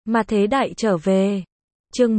Mà thế đại trở về. Chương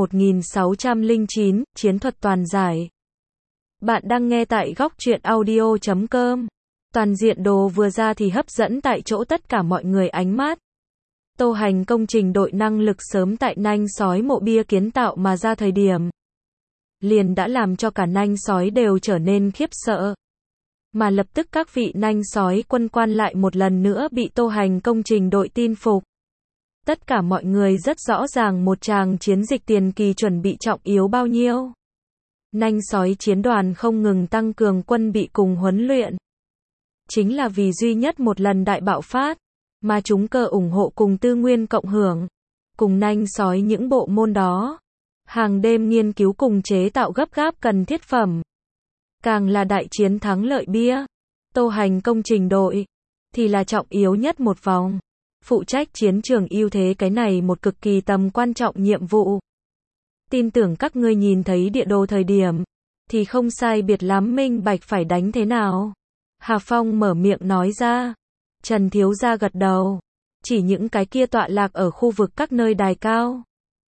1609, Chiến thuật toàn giải. Bạn đang nghe tại góc truyện audio.com. Toàn diện đồ vừa ra thì hấp dẫn tại chỗ tất cả mọi người ánh mắt. Tô Hành công trình đội năng lực sớm tại nanh sói mộ bia kiến tạo mà ra thời điểm. Liền đã làm cho cả nanh sói đều trở nên khiếp sợ. Mà lập tức các vị nanh sói quân quan lại một lần nữa bị Tô Hành công trình đội tin phục. Tất cả mọi người rất rõ ràng một tràng chiến dịch tiền kỳ chuẩn bị trọng yếu bao nhiêu. Nanh sói chiến đoàn không ngừng tăng cường quân bị cùng huấn luyện. Chính là vì duy nhất một lần đại bạo phát, mà chúng cơ ủng hộ cùng tư nguyên cộng hưởng. Cùng nanh sói những bộ môn đó. Hàng đêm nghiên cứu cùng chế tạo gấp gáp cần thiết phẩm. Càng là đại chiến thắng lợi bia. Tô Hành công trình đội. Thì là trọng yếu nhất một vòng. Phụ trách chiến trường ưu thế cái này một cực kỳ tầm quan trọng nhiệm vụ. Tin tưởng các ngươi nhìn thấy địa đồ thời điểm. Thì không sai biệt lắm minh bạch phải đánh thế nào. Hà Phong mở miệng nói ra. Trần Thiếu Gia gật đầu. Chỉ những cái kia tọa lạc ở khu vực các nơi đài cao.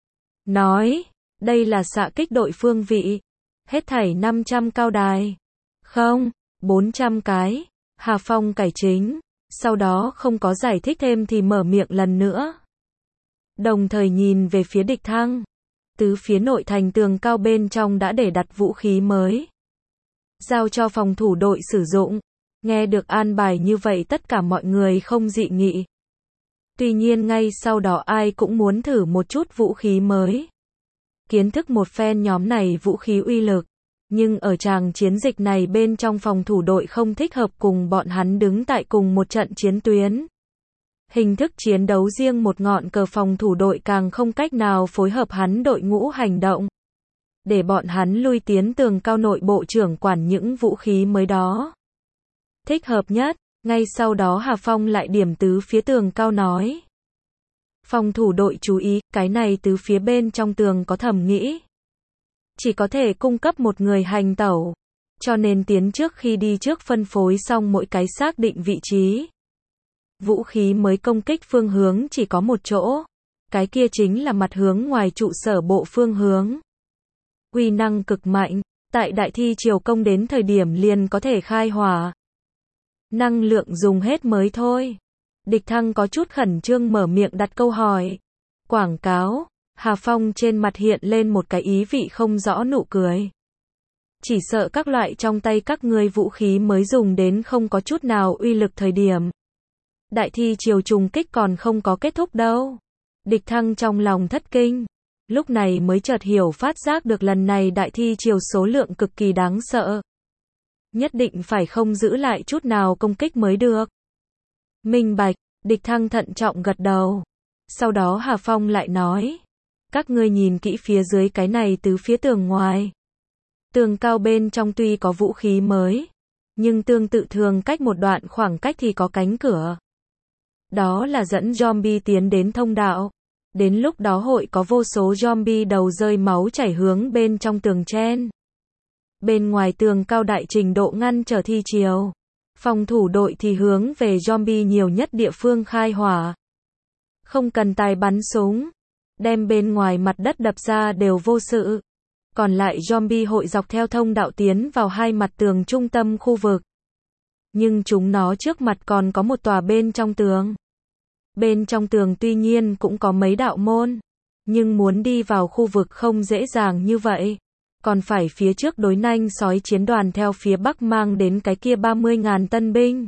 Nói. Đây là xạ kích đội phương vị. Hết thảy 500 cao đài. Không, 400 cái. Hà Phong cải chính. Sau đó không có giải thích thêm thì mở miệng lần nữa. Đồng thời nhìn về phía địch thăng. Tứ phía nội thành tường cao bên trong đã để đặt vũ khí mới. Giao cho phòng thủ đội sử dụng. Nghe được an bài như vậy tất cả mọi người không dị nghị. Tuy nhiên ngay sau đó ai cũng muốn thử một chút vũ khí mới. Kiến thức một phen nhóm này vũ khí uy lực. Nhưng ở tràng chiến dịch này bên trong phòng thủ đội không thích hợp cùng bọn hắn đứng tại cùng một trận chiến tuyến. Hình thức chiến đấu riêng một ngọn cờ phòng thủ đội càng không cách nào phối hợp hắn đội ngũ hành động. Để bọn hắn lui tiến tường cao nội bộ trưởng quản những vũ khí mới đó. Thích hợp nhất, ngay sau đó Hà Phong lại điểm tứ phía tường cao nói. Phòng thủ đội chú ý, cái này tứ phía bên trong tường có thẩm nghĩ. Chỉ có thể cung cấp một người hành tẩu. Cho nên tiến trước khi đi trước phân phối xong mỗi cái xác định vị trí. Vũ khí mới công kích phương hướng chỉ có một chỗ. Cái kia chính là mặt hướng ngoài trụ sở bộ phương hướng. Uy năng cực mạnh, tại đại thi triều công đến thời điểm liền có thể khai hỏa. Năng lượng dùng hết mới thôi. Địch Thăng có chút khẩn trương mở miệng đặt câu hỏi. Quảng cáo. Hà Phong trên mặt hiện lên một cái ý vị không rõ nụ cười. Chỉ sợ các loại trong tay các ngươi vũ khí mới dùng đến không có chút nào uy lực thời điểm. Đại thi triều trùng kích còn không có kết thúc đâu. Địch Thăng trong lòng thất kinh. Lúc này mới chợt hiểu phát giác được lần này đại thi triều số lượng cực kỳ đáng sợ. Nhất định phải không giữ lại chút nào công kích mới được. Minh bạch, Địch Thăng thận trọng gật đầu. Sau đó Hà Phong lại nói. Các ngươi nhìn kỹ phía dưới cái này từ phía tường ngoài. Tường cao bên trong tuy có vũ khí mới. Nhưng tương tự thường cách một đoạn khoảng cách thì có cánh cửa. Đó là dẫn zombie tiến đến thông đạo. Đến lúc đó hội có vô số zombie đầu rơi máu chảy hướng bên trong tường chen. Bên ngoài tường cao đại trình độ ngăn trở thi triều. Phòng thủ đội thì hướng về zombie nhiều nhất địa phương khai hỏa. Không cần tài bắn súng. Đem bên ngoài mặt đất đập ra đều vô sự. Còn lại zombie hội dọc theo thông đạo tiến vào hai mặt tường trung tâm khu vực. Nhưng chúng nó trước mặt còn có một tòa bên trong tường. Bên trong tường tuy nhiên cũng có mấy đạo môn. Nhưng muốn đi vào khu vực không dễ dàng như vậy. Còn phải phía trước đối nanh sói chiến đoàn theo phía bắc mang đến cái kia 30.000 tân binh.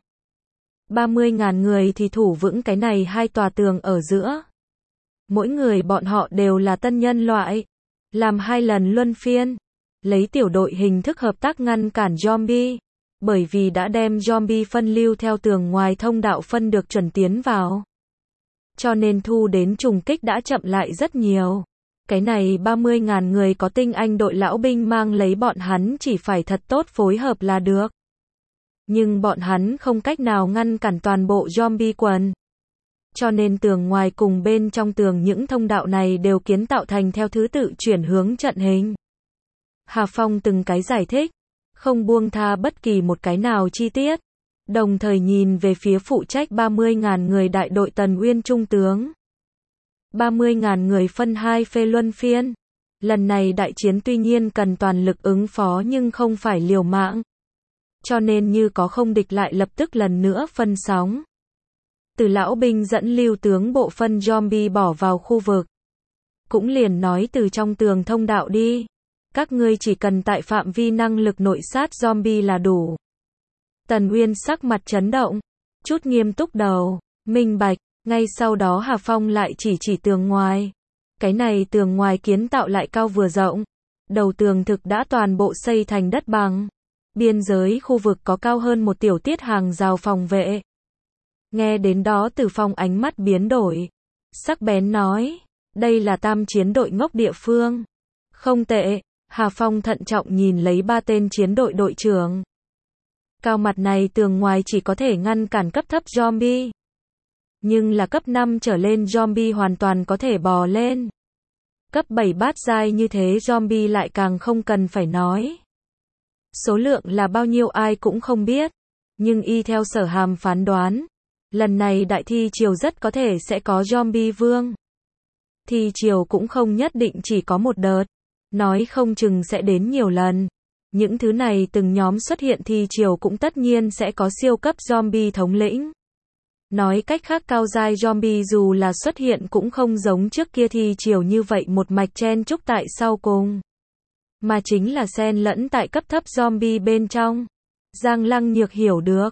30.000 người thì thủ vững cái này hai tòa tường ở giữa. Mỗi người bọn họ đều là tân nhân loại. Làm 2 lần luân phiên. Lấy tiểu đội hình thức hợp tác ngăn cản zombie. Bởi vì đã đem zombie phân lưu theo tường ngoài thông đạo phân được chuẩn tiến vào. Cho nên thu đến trùng kích đã chậm lại rất nhiều. Cái này 30.000 người có tinh anh đội lão binh mang lấy bọn hắn chỉ phải thật tốt phối hợp là được. Nhưng bọn hắn không cách nào ngăn cản toàn bộ zombie quần. Cho nên tường ngoài cùng bên trong tường những thông đạo này đều kiến tạo thành theo thứ tự chuyển hướng trận hình. Hà Phong từng cái giải thích, không buông tha bất kỳ một cái nào chi tiết. Đồng thời nhìn về phía phụ trách 30.000 người đại đội Tần Uyên trung tướng. 30.000 người phân hai phe luân phiên. Lần này đại chiến tuy nhiên cần toàn lực ứng phó nhưng không phải liều mạng. Cho nên như có không địch lại lập tức lần nữa phân sóng. Từ lão binh dẫn lưu tướng bộ phân zombie bỏ vào khu vực. Cũng liền nói từ trong tường thông đạo đi. Các ngươi chỉ cần tại phạm vi năng lực nội sát zombie là đủ. Tần Uyên sắc mặt chấn động. Chút nghiêm túc đầu. Minh bạch. Ngay sau đó Hà Phong lại chỉ tường ngoài. Cái này tường ngoài kiến tạo lại cao vừa rộng. Đầu tường thực đã toàn bộ xây thành đất bằng. Biên giới khu vực có cao hơn một tiểu tiết hàng rào phòng vệ. Nghe đến đó Từ Phong ánh mắt biến đổi. Sắc bén nói. Đây là tam chiến đội ngốc địa phương. Không tệ. Hà Phong thận trọng nhìn lấy ba tên chiến đội đội trưởng. Cao mặt này tường ngoài chỉ có thể ngăn cản cấp thấp zombie. Nhưng là cấp 5 trở lên zombie hoàn toàn có thể bò lên. Cấp 7 bát giai như thế zombie lại càng không cần phải nói. Số lượng là bao nhiêu ai cũng không biết. Nhưng y theo Sở Hàm phán đoán. Lần này đại thi triều rất có thể sẽ có zombie vương. Thi triều cũng không nhất định chỉ có một đợt. Nói không chừng sẽ đến nhiều lần. Những thứ này từng nhóm xuất hiện thi triều cũng tất nhiên sẽ có siêu cấp zombie thống lĩnh. Nói cách khác cao giai zombie dù là xuất hiện cũng không giống trước kia thi triều như vậy một mạch chen chúc tại sau cùng. Mà chính là xen lẫn tại cấp thấp zombie bên trong. Giang Lăng Nhược hiểu được.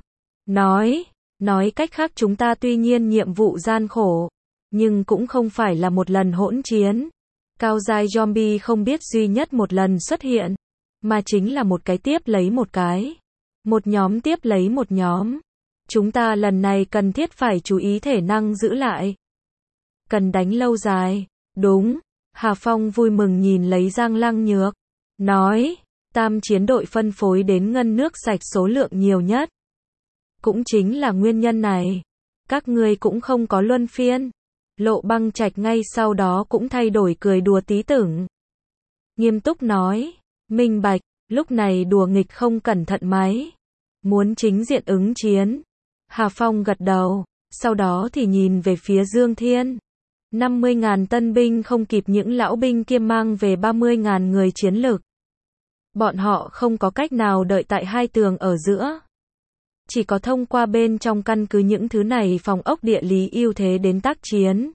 Nói cách khác chúng ta tuy nhiên nhiệm vụ gian khổ. Nhưng cũng không phải là một lần hỗn chiến. Cao giai zombie không biết duy nhất một lần xuất hiện. Mà chính là một cái tiếp lấy một cái. Một nhóm tiếp lấy một nhóm. Chúng ta lần này cần thiết phải chú ý thể năng giữ lại. Cần đánh lâu dài. Đúng. Hà Phong vui mừng nhìn lấy Giang Lăng Nhược. Nói. Tam chiến đội phân phối đến ngân nước sạch số lượng nhiều nhất. Cũng chính là nguyên nhân này. Các ngươi cũng không có luân phiên. Lộ Băng Trạch ngay sau đó cũng thay đổi cười đùa tí tưởng. Nghiêm túc nói. Minh bạch. Lúc này đùa nghịch không cẩn thận máy. Muốn chính diện ứng chiến. Hà Phong gật đầu. Sau đó thì nhìn về phía Dương Thiên. 50.000 tân binh không kịp những lão binh kia mang về 30.000 người chiến lực. Bọn họ không có cách nào đợi tại hai tường ở giữa. Chỉ có thông qua bên trong căn cứ những thứ này phòng ốc địa lý ưu thế đến tác chiến.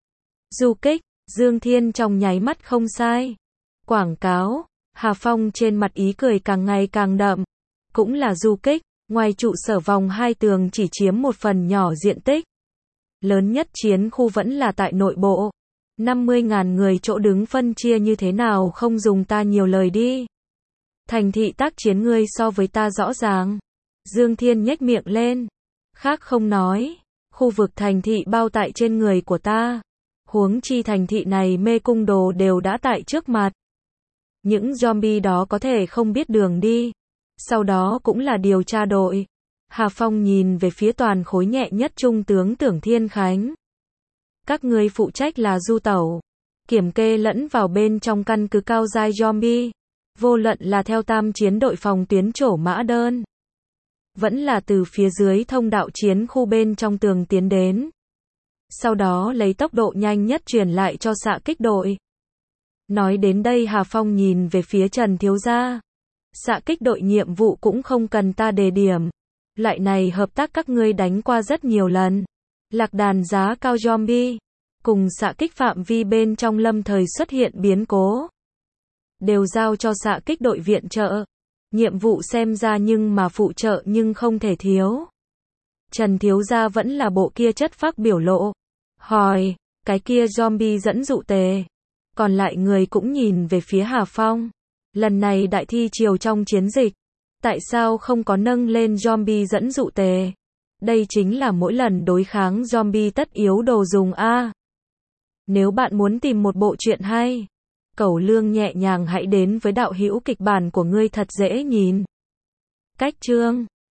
Du kích, Dương Thiên trong nháy mắt không sai. Quảng cáo, Hà Phong trên mặt ý cười càng ngày càng đậm. Cũng là du kích, ngoài trụ sở vòng hai tường chỉ chiếm một phần nhỏ diện tích. Lớn nhất chiến khu vẫn là tại nội bộ. 50.000 người chỗ đứng phân chia như thế nào không dùng ta nhiều lời đi. Thành thị tác chiến ngươi so với ta rõ ràng. Dương Thiên nhếch miệng lên. Khác không nói. Khu vực thành thị bao tại trên người của ta. Huống chi thành thị này mê cung đồ đều đã tại trước mặt. Những zombie đó có thể không biết đường đi. Sau đó cũng là điều tra đội. Hà Phong nhìn về phía toàn khối nhẹ nhất trung tướng Tưởng Thiên Khánh. Các ngươi phụ trách là du tẩu. Kiểm kê lẫn vào bên trong căn cứ cao giai zombie. Vô luận là theo tam chiến đội phòng tuyến trổ mã đơn. Vẫn là từ phía dưới thông đạo chiến khu bên trong tường tiến đến. Sau đó lấy tốc độ nhanh nhất truyền lại cho xạ kích đội. Nói đến đây Hà Phong nhìn về phía Trần Thiếu Gia. Xạ kích đội nhiệm vụ cũng không cần ta đề điểm. Loại này hợp tác các ngươi đánh qua rất nhiều lần. Lạc đàn giá cao zombie. Cùng xạ kích phạm vi bên trong lâm thời xuất hiện biến cố. Đều giao cho xạ kích đội viện trợ. Nhiệm vụ xem ra nhưng mà phụ trợ nhưng không thể thiếu. Trần Thiếu Gia vẫn là bộ kia chất phác biểu lộ. Hỏi, cái kia zombie dẫn dụ tề. Còn lại người cũng nhìn về phía Hà Phong. Lần này đại thi triều trong chiến dịch. Tại sao không có nâng lên zombie dẫn dụ tề? Đây chính là mỗi lần đối kháng zombie tất yếu đồ dùng a. Nếu bạn muốn tìm một bộ truyện hay, Cẩu Lương nhẹ nhàng hãy đến với đạo hữu kịch bản của ngươi thật dễ nhìn. Cách chương